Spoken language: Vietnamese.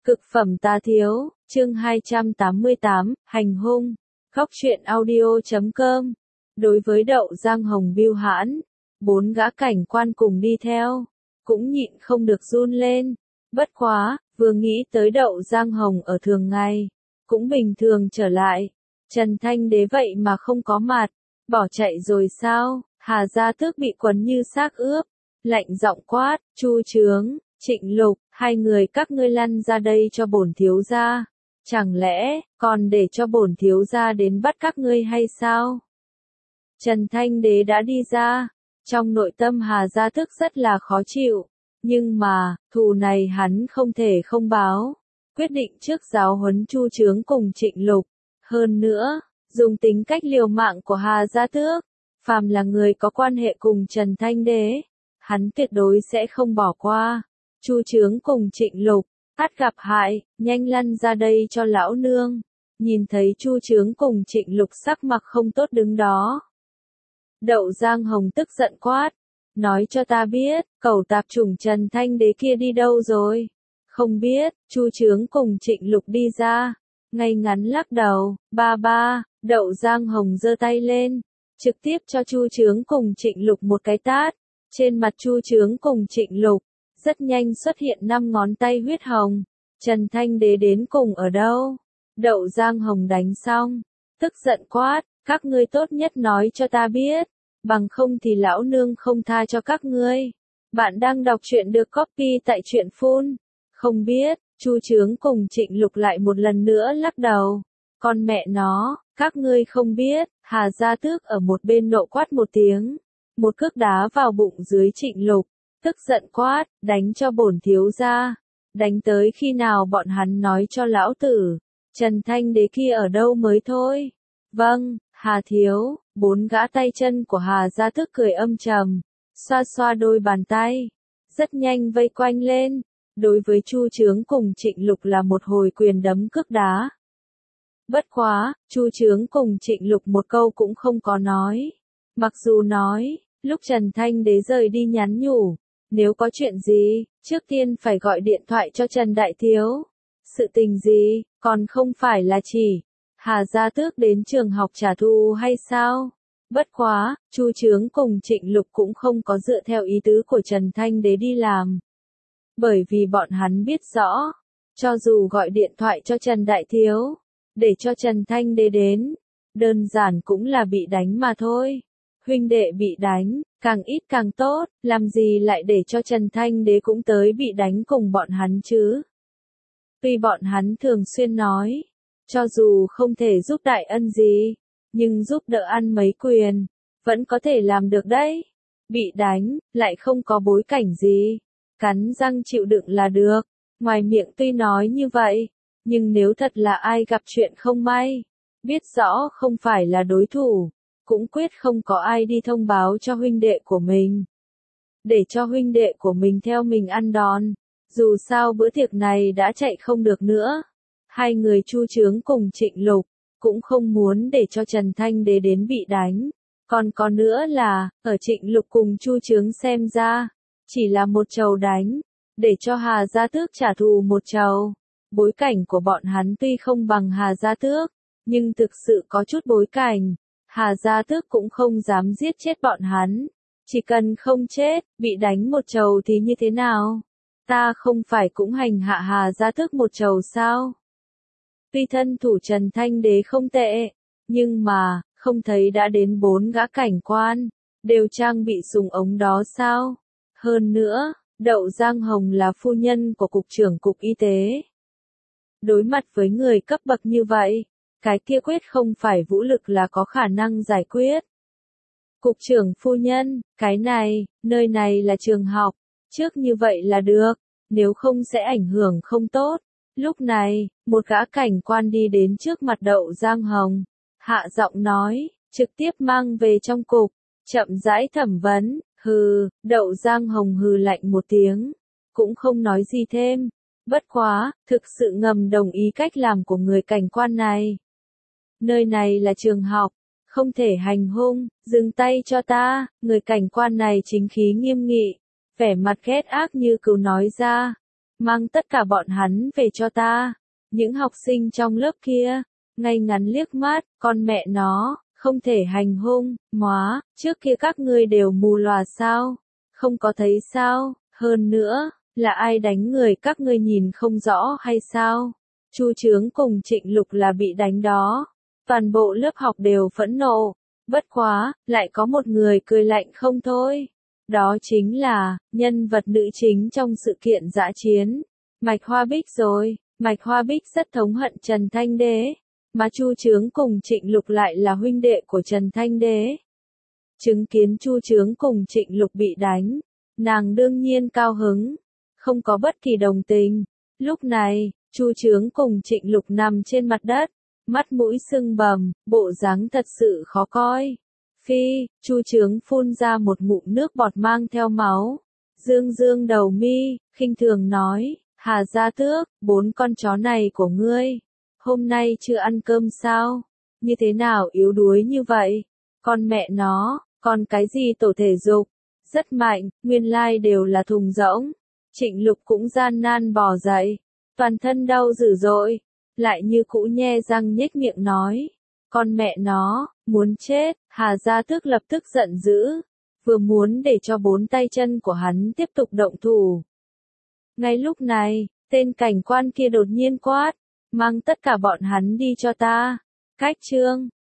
Cực phẩm tá thiếu, chương 288, hành hung. Góc truyện audio.com. Đối với Đậu Giang Hồng bưu hãn, 4 gã cảnh quan cùng đi theo, cũng nhịn không được run lên. Bất quá, vừa nghĩ tới Đậu Giang Hồng ở thường ngày, cũng bình thường trở lại. Trần Thanh Đế vậy mà không có mặt, bỏ chạy rồi sao? Hà Gia Tước bị quấn như xác ướp, lạnh giọng quát, Chu Chướng, Trịnh Lục, hai người các ngươi lăn ra đây cho bổn thiếu gia. Chẳng lẽ, còn để cho bổn thiếu gia đến bắt các ngươi hay sao? Trần Thanh Đế đã đi ra, trong nội tâm Hà Gia Tước rất là khó chịu, nhưng mà, thù này hắn không thể không báo, quyết định trước giáo huấn Chu Chướng cùng Trịnh Lục. Hơn nữa, dùng tính cách liều mạng của Hà Gia Tước, phàm là người có quan hệ cùng Trần Thanh Đế, hắn tuyệt đối sẽ không bỏ qua. Chu Chướng cùng Trịnh Lục, ắt gặp hại, nhanh lăn ra đây cho lão nương. Nhìn thấy Chu Chướng cùng Trịnh Lục sắc mặt không tốt đứng đó, Đậu Giang Hồng tức giận quát, nói cho ta biết, cẩu tạp chủng Trần Thanh Đế kia đi đâu rồi? Không biết. Chu Chướng cùng Trịnh Lục đi ra, ngay ngắn lắc đầu. Ba, Đậu Giang Hồng giơ tay lên, trực tiếp cho Chu Chướng cùng Trịnh Lục một cái tát. Trên mặt Chu Chướng cùng Trịnh Lục, rất nhanh xuất hiện 5 ngón tay huyết hồng. Trần Thanh Đế đến cùng ở đâu? Đậu Giang Hồng đánh xong, tức giận quát, các ngươi tốt nhất nói cho ta biết, bằng không thì lão nương không tha cho các ngươi. Bạn đang đọc truyện được copy tại truyện phun. Không biết. Chu Chướng cùng Trịnh Lục lại một lần nữa lắc đầu. Con mẹ nó, các ngươi không biết. Hà Gia Tước ở một bên nộ quát một tiếng, một cước đá vào bụng dưới Trịnh Lục, tức giận quát, đánh cho bổn thiếu gia. Đánh tới khi nào bọn hắn nói cho lão tử, Trần Thanh Đế kia ở đâu mới thôi. Vâng, Hà thiếu. 4 gã tay chân của Hà Gia Tước cười âm trầm, xoa xoa đôi bàn tay, rất nhanh vây quanh lên. Đối với Chu Chướng cùng Trịnh Lục là một hồi quyền đấm cước đá. Bất quá, Chu Chướng cùng Trịnh Lục một câu cũng không có nói. Mặc dù nói, lúc Trần Thanh Đế rời đi nhắn nhủ, nếu có chuyện gì, trước tiên phải gọi điện thoại cho Trần Đại Thiếu. Sự tình gì, còn không phải là chỉ Hà Gia Tước đến trường học trả thù hay sao? Bất quá, Chu Chướng cùng Trịnh Lục cũng không có dựa theo ý tứ của Trần Thanh Đế đi làm. Bởi vì bọn hắn biết rõ, cho dù gọi điện thoại cho Trần Đại Thiếu, để cho Trần Thanh Đế đến, đơn giản cũng là bị đánh mà thôi. Huynh đệ bị đánh, càng ít càng tốt, làm gì lại để cho Trần Thanh Đế cũng tới bị đánh cùng bọn hắn chứ? Tuy bọn hắn thường xuyên nói, cho dù không thể giúp đại ân gì, nhưng giúp đỡ ăn mấy quyền, vẫn có thể làm được đấy. Bị đánh, lại không có bối cảnh gì, cắn răng chịu đựng là được. Ngoài miệng tuy nói như vậy, nhưng nếu thật là ai gặp chuyện không may, biết rõ không phải là đối thủ, cũng quyết không có ai đi thông báo cho huynh đệ của mình, để cho huynh đệ của mình theo mình ăn đòn. Dù sao bữa tiệc này đã chạy không được nữa. Hai người Chu Chướng cùng Trịnh Lục cũng không muốn để cho Trần Thanh Đế đến bị đánh. Còn có nữa là, ở Trịnh Lục cùng Chu Chướng xem ra, chỉ là một trầu đánh, để cho Hà Gia Tước trả thù một trầu. Bối cảnh của bọn hắn tuy không bằng Hà Gia Tước, nhưng thực sự có chút bối cảnh. Hà Gia Tước cũng không dám giết chết bọn hắn. Chỉ cần không chết, bị đánh một trầu thì như thế nào? Ta không phải cũng hành hạ Hà Gia Tước một trầu sao? Tuy thân thủ Trần Thanh Đế không tệ, nhưng mà, không thấy đã đến 4 gã cảnh quan, đều trang bị súng ống đó sao? Hơn nữa, Đậu Giang Hồng là phu nhân của Cục trưởng Cục Y tế. Đối mặt với người cấp bậc như vậy, cái kia quyết không phải vũ lực là có khả năng giải quyết. Cục trưởng phu nhân, cái này, nơi này là trường học, trước như vậy là được, nếu không sẽ ảnh hưởng không tốt. Lúc này, một gã cảnh quan đi đến trước mặt Đậu Giang Hồng, hạ giọng nói, trực tiếp mang về trong cục, chậm rãi thẩm vấn. Hừ. Đậu Giang Hồng hừ lạnh một tiếng, cũng không nói gì thêm. Bất quá, thực sự ngầm đồng ý cách làm của người cảnh quan này. Nơi này là trường học, không thể hành hung, dừng tay cho ta. Người cảnh quan này chính khí nghiêm nghị, vẻ mặt ghét ác như cừu nói ra. mang tất cả bọn hắn về cho ta. Những học sinh trong lớp kia, ngay ngắn liếc mắt, con mẹ nó, không thể hành hung, móa, trước kia các ngươi đều mù lòa sao, không có thấy sao, hơn nữa, là ai đánh người các ngươi nhìn không rõ hay sao? Chu Chướng cùng Trịnh Lục là bị đánh đó. Toàn bộ lớp học đều phẫn nộ, bất quá, lại có một người cười lạnh không thôi. Đó chính là, nhân vật nữ chính trong sự kiện dã chiến, Mạch Hoa Bích rồi. Mạch Hoa Bích rất thống hận Trần Thanh Đế, mà Chu Chướng cùng Trịnh Lục lại là huynh đệ của Trần Thanh Đế. Chứng kiến Chu Chướng cùng Trịnh Lục bị đánh, nàng đương nhiên cao hứng, không có bất kỳ đồng tình. Lúc này, Chu Chướng cùng Trịnh Lục nằm trên mặt đất, mắt mũi sưng bầm, bộ dáng thật sự khó coi. Phi, Chu Chướng phun ra một ngụm nước bọt mang theo máu, dương dương đầu mi, khinh thường nói, Hà Gia Tước, 4 con chó này của ngươi, hôm nay chưa ăn cơm sao? Như thế nào yếu đuối như vậy? Con mẹ nó, con cái gì tổ thể dục? Rất mạnh, nguyên lai đều là thùng rỗng. Trịnh Lục cũng gian nan bò dậy, toàn thân đau dữ dội, lại như cũ nhe răng nhếch miệng nói, con mẹ nó, muốn chết. Hà Gia Tước lập tức giận dữ, vừa muốn để cho 4 tay chân của hắn tiếp tục động thủ. Ngay lúc này, tên cảnh quan kia đột nhiên quát, mang tất cả bọn hắn đi cho ta. Cách chương